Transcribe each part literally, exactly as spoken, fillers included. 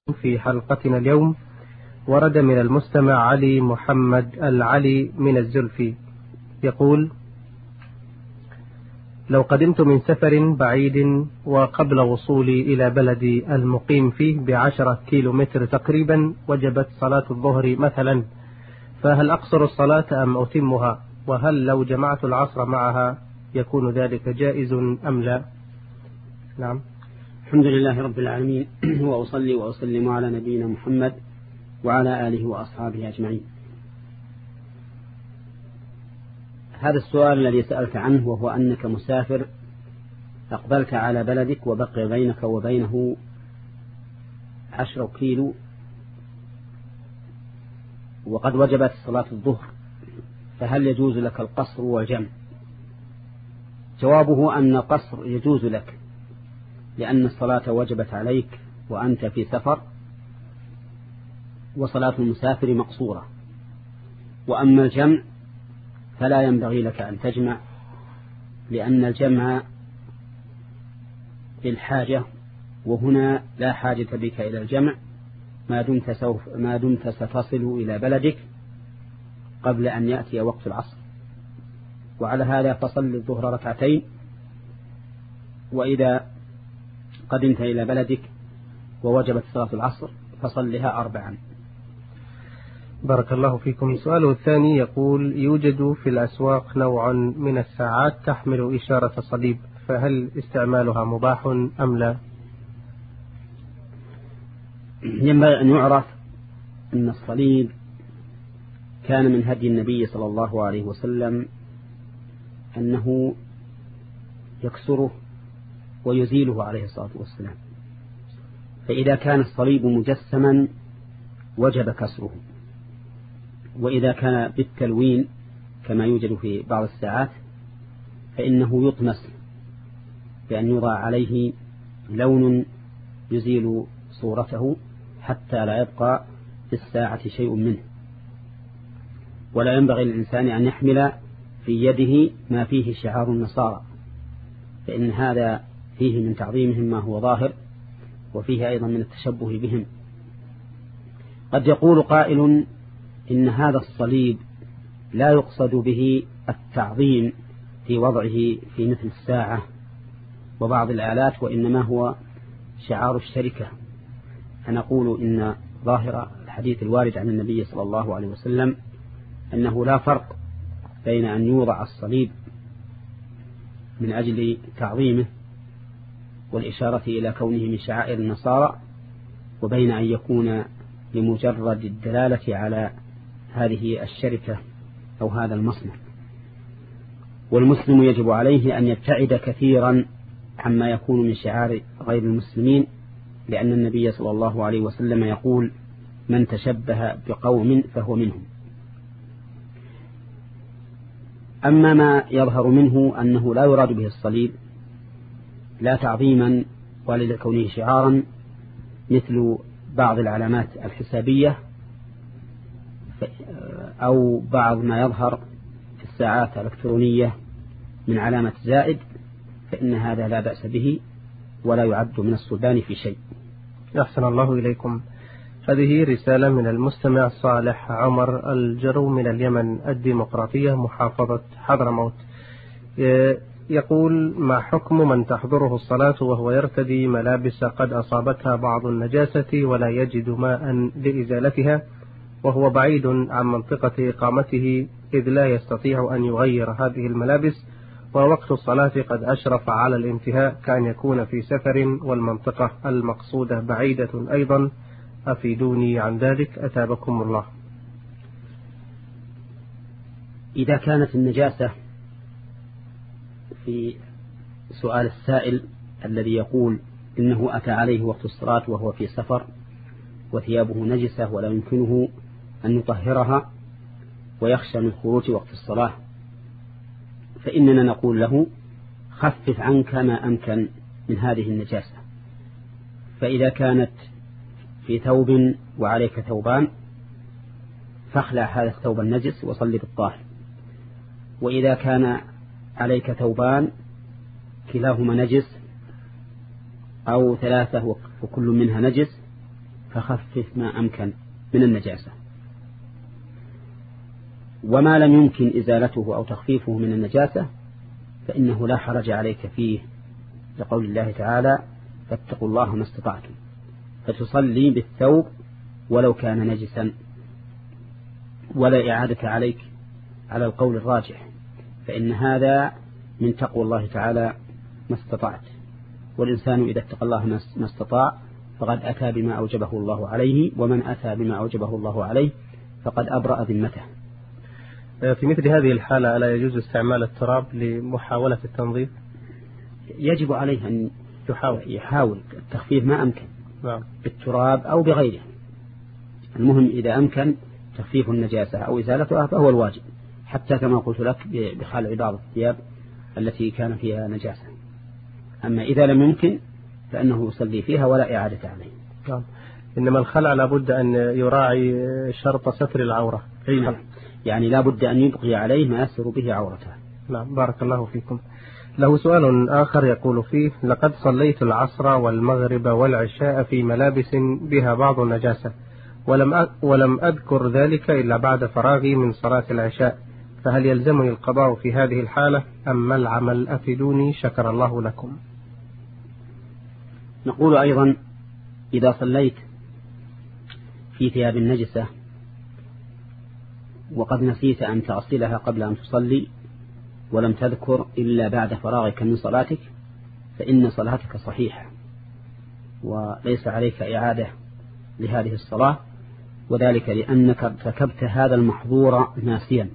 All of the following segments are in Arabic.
في حلقتنا اليوم ورد من المستمع علي محمد العلي من الزلفي يقول: لو قدمت من سفر بعيد وقبل وصولي إلى بلدي المقيم فيه بعشرة كيلو متر تقريبا وجبت صلاة الظهر مثلا، فهل أقصر الصلاة أم أتمها؟ وهل لو جمعت العصر معها يكون ذلك جائز أم لا؟ نعم. الحمد لله رب العالمين، وأصلي وأسلم على نبينا محمد وعلى آله وأصحابه أجمعين. هذا السؤال الذي سألت عنه وهو أنك مسافر أقبلت على بلدك وبقي بينك وبينه عشر كيلو وقد وجبت صلاة الظهر، فهل يجوز لك القصر والجمع؟ جوابه أن القصر يجوز لك لأن الصلاة وجبت عليك وأنت في سفر، وصلاة المسافر مقصورة. وأما الجمع فلا ينبغي لك أن تجمع، لأن الجمع للحاجة، وهنا لا حاجة بك إلى الجمع ما دمت, سوف ما دمت ستصل إلى بلدك قبل أن يأتي وقت العصر. وعلى هذا فصل الظهر ركعتين، وإذا قدمت إلى بلدك ووجبت صلاة العصر فصلها أربعا. بارك الله فيكم. السؤال الثاني يقول: يوجد في الأسواق نوع من الساعات تحمل إشارة صليب، فهل استعمالها مباح أم لا؟ ينبغي أن يعرف أن الصليب كان من هدي النبي صلى الله عليه وسلم أنه يكسره ويزيله عليه الصلاة والسلام، فإذا كان الصليب مجسما وجب كسره، وإذا كان بالتلوين كما يوجد في بعض الساعات فإنه يطمس بأن يضع عليه لون يزيل صورته حتى لا يبقى في الساعة شيء منه. ولا ينبغي للإنسان أن يحمل في يده ما فيه شعار النصارى، فإن هذا فيه من تعظيمهم ما هو ظاهر، وفيه أيضا من التشبه بهم. قد يقول قائل إن هذا الصليب لا يقصد به التعظيم في وضعه في مثل الساعة وبعض الآلات، وإنما هو شعار الشركة. فنقول إن ظاهر الحديث الوارد عن النبي صلى الله عليه وسلم أنه لا فرق بين أن يوضع الصليب من أجل تعظيمه والإشارة إلى كونه من شعائر النصارى، وبين أن يكون لمجرد الدلالة على هذه الشركة أو هذا المصنع. والمسلم يجب عليه أن يبتعد كثيرا عما يكون من شعار غير المسلمين، لأن النبي صلى الله عليه وسلم يقول: من تشبه بقوم فهو منهم. أما ما يظهر منه أنه لا يراد به الصليب لا تعظيما ولا لكونه شعارا، مثل بعض العلامات الحسابية أو بعض ما يظهر في الساعات الإلكترونية من علامة زائد، فإن هذا لا بأس به ولا يعد من الصلبان في شيء. أحسن الله إليكم. هذه رسالة من المستمع صالح عمر الجرو من اليمن الديمقراطية محافظة حضرموت، يقول: ما حكم من تحضره الصلاة وهو يرتدي ملابس قد أصابتها بعض النجاسة ولا يجد ماء لإزالتها، وهو بعيد عن منطقة إقامته إذ لا يستطيع أن يغير هذه الملابس، ووقت الصلاة قد أشرف على الانتهاء كأن يكون في سفر والمنطقة المقصودة بعيدة أيضا، أفيدوني عن ذلك أتابكم الله. إذا كانت النجاسة في سؤال السائل الذي يقول إنه أتى عليه وقت الصلاة وهو في سفر وثيابه نجسة ولا يمكنه أن يطهرها ويخشى من خروج وقت الصلاة، فإننا نقول له: خفف عنك ما أمكن من هذه النجاسة. فإذا كانت في ثوب وعليك ثوبان فاخلع هذا الثوب النجس وصل بالطاهر، وإذا كان عليك ثوبان كلاهما نجس أو ثلاثة وكل منها نجس فخفف ما أمكن من النجاسة. وما لم يمكن إزالته أو تخفيفه من النجاسة فإنه لا حرج عليك فيه، لقول الله تعالى فاتقوا الله ما استطعتم، فتصلي بالثوب ولو كان نجسا، ولا إعادة عليك على القول الراجح، فإن هذا من تقوى الله تعالى ما استطعت، والإنسان إذا اتقى الله ما استطاع فقد أتى بما أوجبه الله عليه، ومن أتى بما أوجبه الله عليه فقد أبرأ ذمته. في مثل هذه الحالة ألا يجوز استعمال التراب لمحاولة التنظيف؟ يجب عليه أن يحاول, يحاول التخفيف ما أمكن نعم. بالتراب أو بغيره، المهم إذا أمكن تخفيف النجاسة أو إزالتها فهو الواجب، حتى كما قلت لك بخلع بعض الثياب التي كان فيها نجاسة. أما إذا لم يمكن فإنه يصلي فيها ولا إعادة عليه. نعم. إنما الخلع لابد أن يراعي شرط ستر العورة. نعم. يعني لابد أن يبقي عليه ما يستر به عورته. نعم بارك الله فيكم. له سؤال آخر يقول فيه: لقد صليت العصر والمغرب والعشاء في ملابس بها بعض النجاسة، ولم ولم أذكر ذلك إلا بعد فراغي من صلاة العشاء، فهل يلزمني القضاء في هذه الحالة أم ما العمل؟ أفيدوني شكر الله لكم. نقول أيضا إذا صليت في ثياب النجسة وقد نسيت أن تغسلها قبل أن تصلي ولم تذكر إلا بعد فراغك من صلاتك فإن صلاتك صحيحة وليس عليك إعادة لهذه الصلاة، وذلك لأنك ارتكبت هذا المحظور ناسيا.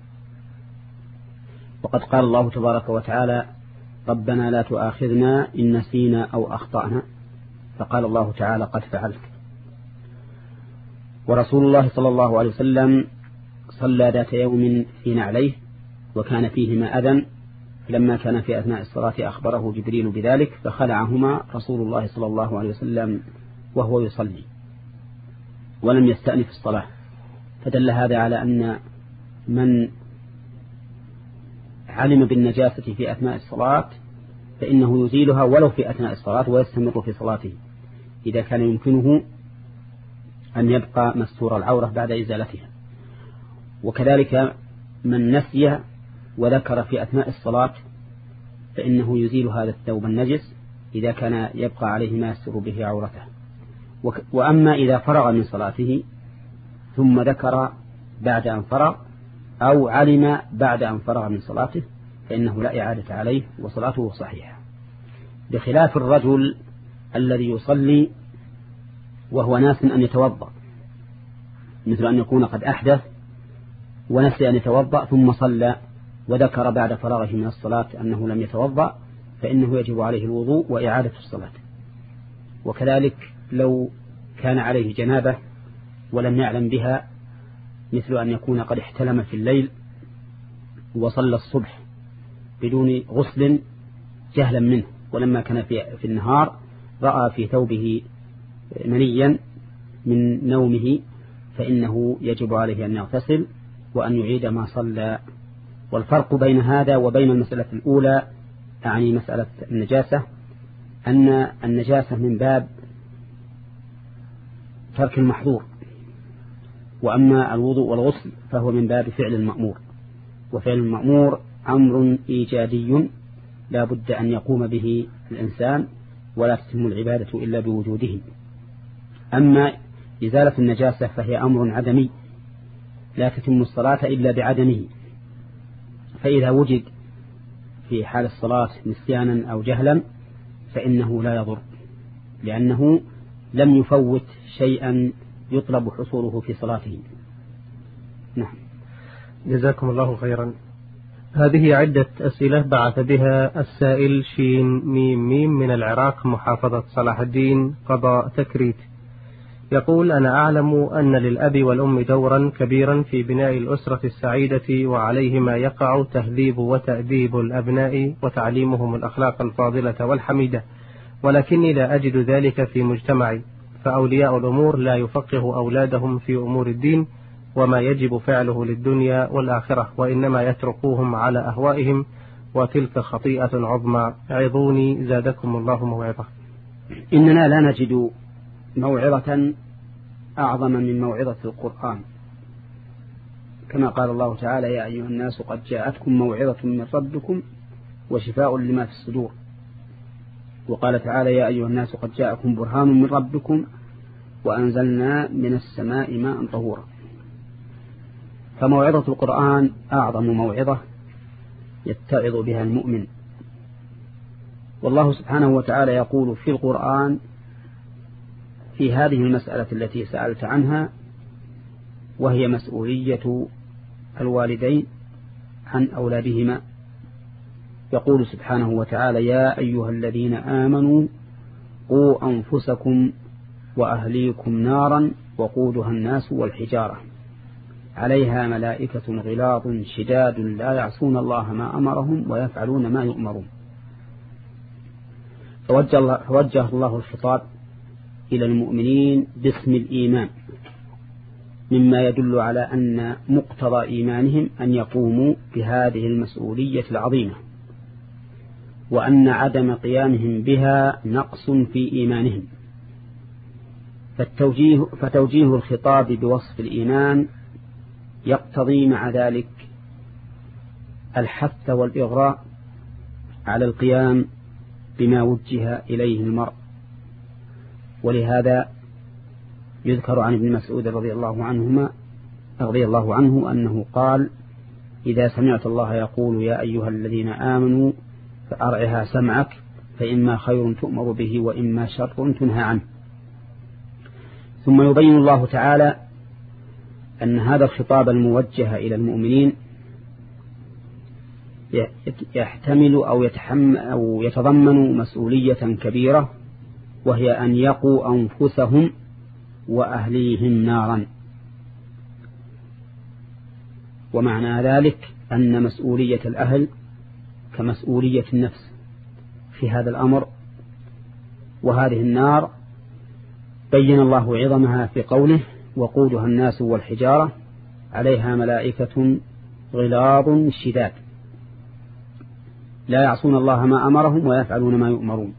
وقد قال الله تبارك وتعالى: ربنا لا تؤاخذنا إن نسينا أو أخطأنا، فقال الله تعالى: قد فعلت. ورسول الله صلى الله عليه وسلم صلى ذات يوم في نعليه وكان فيهما أذى، فلما كان في أثناء الصلاة أخبره جبريل بذلك فخلعهما رسول الله صلى الله عليه وسلم وهو يصلي ولم يستأنف الصلاة، فدل هذا على أن من علم بالنجاسة في أثناء الصلاة فإنه يزيلها ولو في أثناء الصلاة ويستمر في صلاته إذا كان يمكنه أن يبقى مستور العورة بعد إزالتها. وكذلك من نسي وذكر في أثناء الصلاة فإنه يزيل هذا الثوب النجس إذا كان يبقى عليه ما يستر به عورته. وأما إذا فرغ من صلاته ثم ذكر بعد أن فرغ أو علم بعد أن فرغ من صلاته فإنه لا إعادة عليه وصلاته صحيحة، بخلاف الرجل الذي يصلي وهو ناس أن يتوضأ، مثل أن يكون قد أحدث ونسي أن يتوضأ ثم صلى وذكر بعد فراغه من الصلاة أنه لم يتوضأ فإنه يجب عليه الوضوء وإعادة الصلاة. وكذلك لو كان عليه جنابة ولم يعلم بها، مثل أن يكون قد احتلم في الليل وصلى الصبح بدون غسل جهلا منه، ولما كان في, في النهار رأى في ثوبه منيا من نومه فإنه يجب عليه أن يغتسل وأن يعيد ما صلى. والفرق بين هذا وبين المسألة الأولى أعني مسألة النجاسة أن النجاسة من باب ترك المحظور، وأما الوضوء والغسل فهو من باب فعل المأمور، وفعل المأمور أمر إيجادي لا بد أن يقوم به الإنسان ولا تتم العبادة إلا بوجوده. أما إزالة النجاسة فهي أمر عدمي لا تتم الصلاة إلا بعدمه، فإذا وجد في حال الصلاة نسيانا أو جهلا فإنه لا يضر لأنه لم يفوت شيئا يطلب حصوله في صلاته. نعم. جزاكم الله خيرا. هذه عدة أسئلة بعث بها السائل شين ميم ميم من العراق محافظة صلاح الدين قضاء تكريت. يقول: أنا أعلم أن للأب والأم دورا كبيرا في بناء الأسرة السعيدة، وعليهما يقع تهذيب وتأديب الأبناء وتعليمهم الأخلاق الفاضلة والحميدة، ولكني لا أجد ذلك في مجتمعي، فأولياء الأمور لا يفقه أولادهم في أمور الدين وما يجب فعله للدنيا والآخرة، وإنما يتركوهم على أهوائهم، وتلك خطيئة عظمى. عظوني زادكم الله موعظة. إننا لا نجد موعظة أعظم من موعظة القرآن، كما قال الله تعالى: يا أيها الناس قد جاءتكم موعظة من ربكم وشفاء لما في الصدور. وقال تعالى: يا أيها الناس قد جاءكم برهان من ربكم وأنزلنا من السماء ماء طهورا. فموعظة القرآن أعظم موعظة يتعظ بها المؤمن. والله سبحانه وتعالى يقول في القرآن في هذه المسألة التي سألت عنها، وهي مسؤولية الوالدين عن أولادهما، يقول سبحانه وتعالى: يا أيها الذين آمنوا قوا أنفسكم وأهليكم نارا وقودها الناس والحجارة عليها ملائكة غلاظ شداد لا يعصون الله ما أمرهم ويفعلون ما يؤمرون. فوجه الله, فوجه الله الخطاب إلى المؤمنين باسم الإيمان، مما يدل على أن مقتضى إيمانهم أن يقوموا بهذه المسؤولية العظيمة، وأن عدم قيامهم بها نقص في إيمانهم. فالتوجيه فتوجيه الخطاب بوصف الإيمان يقتضي مع ذلك الحث والإغراء على القيام بما وجه إليه المرء. ولهذا يذكر عن ابن مسعود رضي الله عنهما رضي الله عنه أنه قال: إذا سمعت الله يقول يا أيها الذين آمنوا فأرعها سمعك فإما خير تؤمر به وإما شر تنهى عنه. ثم يبين الله تعالى أن هذا الخطاب الموجه إلى المؤمنين يحتمل أو يتحمل أو يتضمن مسؤولية كبيرة، وهي أن يقوا أنفسهم وأهليهم نارا. ومعنى ذلك أن مسؤولية الأهل كمسؤولية النفس في هذا الأمر. وهذه النار بين الله عظمها في قوله: وقودها الناس والحجارة عليها ملائكة غلاظ شداد لا يعصون الله ما أمرهم ويفعلون ما يؤمرون.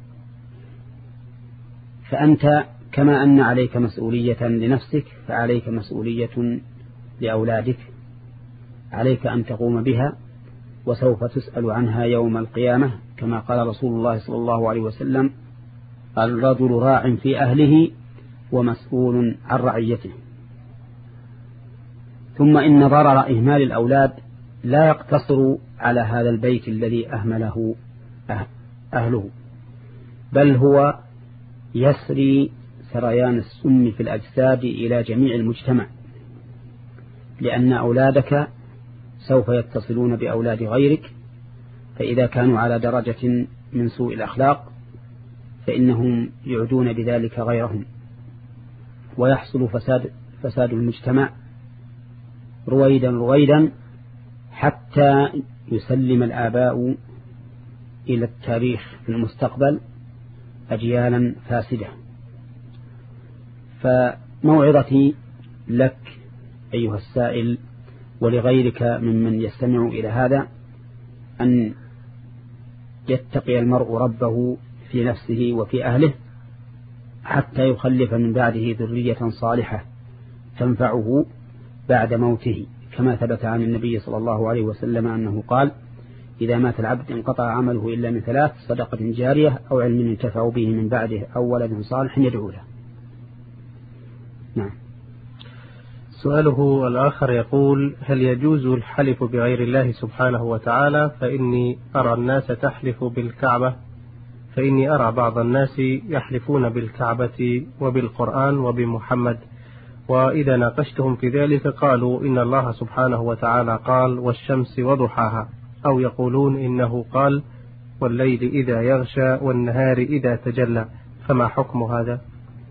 فأنت كما أن عليك مسؤولية لنفسك فعليك مسؤولية لأولادك، عليك أن تقوم بها، وسوف تسأل عنها يوم القيامة، كما قال رسول الله صلى الله عليه وسلم: الرجل راع في أهله ومسؤول عن رعيته. ثم إن ضرر إهمال الأولاد لا يقتصر على هذا البيت الذي أهمله أهله، بل هو يسري سريان السم في الأجساد إلى جميع المجتمع، لأن أولادك سوف يتصلون بأولاد غيرك، فإذا كانوا على درجة من سوء الأخلاق فإنهم يعدون بذلك غيرهم، ويحصل فساد, فساد المجتمع رويدا رويدا حتى يسلم الآباء إلى التاريخ في المستقبل أجيالا فاسدة. فموعظتي لك أيها السائل ولغيرك ممن يستمع إلى هذا أن يتقي المرء ربه في نفسه وفي أهله حتى يخلف من بعده ذرية صالحة تنفعه بعد موته، كما ثبت عن النبي صلى الله عليه وسلم أنه قال: إذا مات العبد انقطع عمله إلا من ثلاث: صدقة جارية أو علم ينتفع به من بعده أو ولد صالح يدعو له. نعم. سؤاله الآخر يقول: هل يجوز الحلف بغير الله سبحانه وتعالى؟ فإني أرى الناس تحلف بالكعبة فإني أرى بعض الناس يحلفون بالكعبة وبالقرآن وبمحمد، وإذا ناقشتهم في ذلك قالوا إن الله سبحانه وتعالى قال والشمس وضحاها، أو يقولون إنه قال والليل إذا يغشى والنهار إذا تجلى، فما حكم هذا؟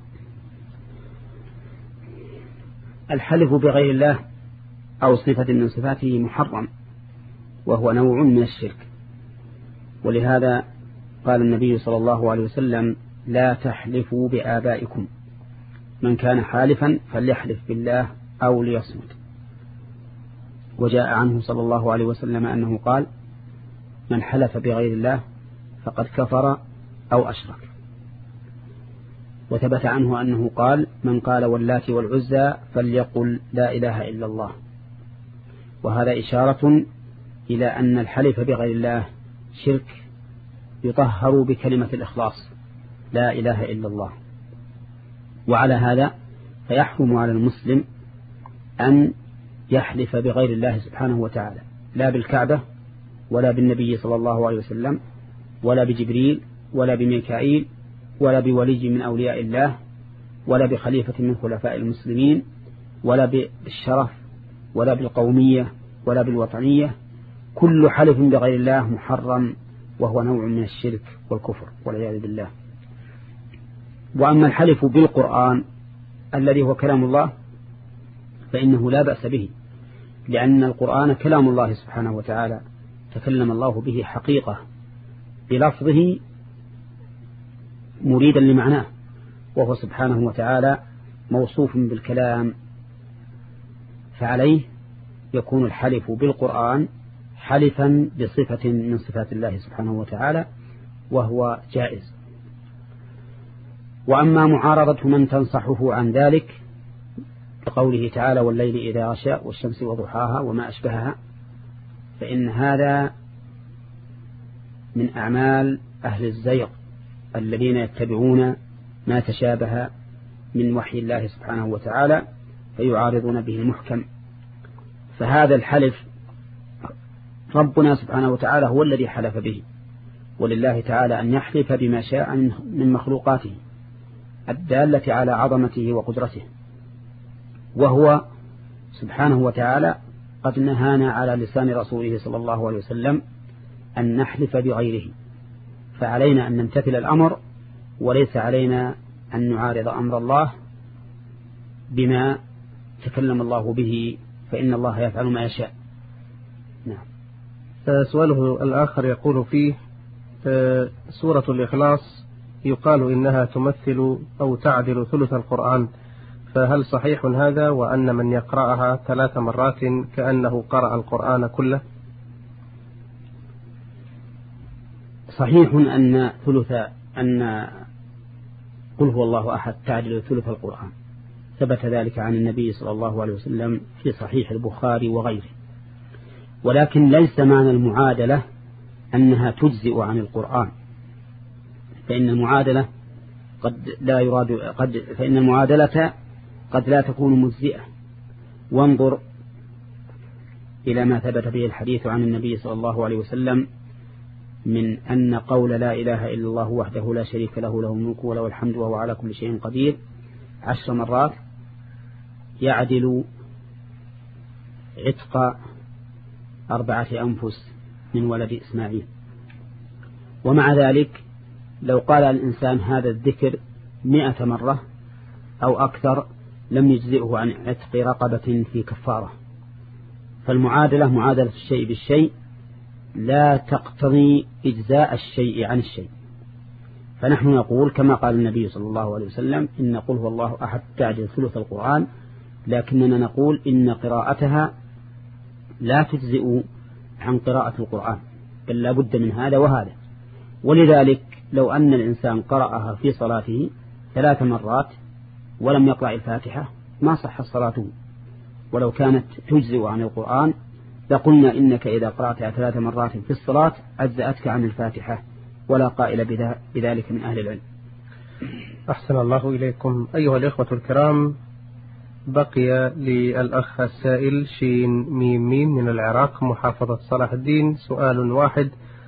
الحلف بغير الله أو صفة من صفاته محرم، وهو نوع من الشرك. ولهذا قال النبي صلى الله عليه وسلم: لا تحلفوا بآبائكم، من كان حالفا فليحلف بالله أو ليصمت. وجاء عنه صلى الله عليه وسلم أنه قال: من حلف بغير الله فقد كفر أو أشرك. وثبت عنه أنه قال: من قال واللات والعزى فليقل لا إله إلا الله. وهذا إشارة إلى أن الحلف بغير الله شرك يطهر بكلمة الإخلاص لا إله إلا الله. وعلى هذا فيحرم على المسلم أن يحلف بغير الله سبحانه وتعالى، لا بالكعبة ولا بالنبي صلى الله عليه وسلم ولا بجبريل ولا بميكائيل ولا بولي من أولياء الله ولا بخليفة من خلفاء المسلمين ولا بالشرف ولا بالقومية ولا بالوطنية. كل حلف بغير الله محرم، وهو نوع من الشرك والكفر والعياذ بالله. وأما الحلف بالقرآن الذي هو كلام الله فإنه لا بأس به، لأن القرآن كلام الله سبحانه وتعالى، تكلم الله به حقيقة بلفظه مريدا لمعناه، وهو سبحانه وتعالى موصوف بالكلام، فعليه يكون الحلف بالقرآن حلفا بصفة من صفات الله سبحانه وتعالى، وهو جائز. وأما معارضة من تنصحه عن ذلك كقوله تعالى: والليل إذا غشى والشمس وضحاها وما أشبهها، فإن هذا من أعمال أهل الزيغ الذين يتبعون ما تشابه من وحي الله سبحانه وتعالى فيعارضون به المحكم. فهذا الحلف ربنا سبحانه وتعالى هو الذي حلف به، ولله تعالى أن يحلف بما شاء من مخلوقاته الدالة على عظمته وقدرته، وهو سبحانه وتعالى قد نهانا على لسان رسوله صلى الله عليه وسلم أن نحلف بغيره، فعلينا أن نمتثل الأمر، وليس علينا أن نعارض أمر الله بما تكلم الله به، فإن الله يفعل ما يشاء. نعم. سؤاله الآخر يقول فيه: سورة الإخلاص يقال إنها تمثل أو تعدل ثلث القرآن، فهل صحيح هذا، وأن من يقرأها ثلاث مرات كأنه قرأ القرآن كله؟ صحيح أن ثلث أن قل هو الله أحد تعدل ثلث القرآن، ثبت ذلك عن النبي صلى الله عليه وسلم في صحيح البخاري وغيره، ولكن ليس معنى المعادلة أنها تجزئ عن القرآن، فإن المعادلة قد لا يراد قد فإن المعادلة قد لا تكون مجزئة. وانظر إلى ما ثبت به الحديث عن النبي صلى الله عليه وسلم من أن قول لا إله إلا الله وحده لا شريك له له الملك وله الحمد وهو على كل شيء قدير عشر مرات يعدل عتق أربعة أنفس من ولد إسماعيل. ومع ذلك لو قال الإنسان هذا الذكر مئة مرة أو أكثر لم يجزئه عن عتق رقبة في كفارة. فالمعادلة معادلة الشيء بالشيء لا تقتضي إجزاء الشيء عن الشيء. فنحن نقول كما قال النبي صلى الله عليه وسلم: إن قل هو الله أحد تعدل ثلث القرآن، لكننا نقول إن قراءتها لا تجزئ عن قراءة القرآن، بل لا بد من هذا وهذا. ولذلك لو أن الإنسان قرأها في صلاته ثلاث مرات ولم يقرأ الفاتحة ما صح صلاته، ولو كانت تجزئ عن القرآن لقلنا إنك إذا قرأتها ثلاث مرات في الصلاة أجزأتك عن الفاتحة، ولا قائل بذلك من أهل العلم. أحسن الله إليكم. أيها الإخوة الكرام، بقي للأخ السائل شين ميم ميم من العراق محافظة صلاح الدين سؤال واحد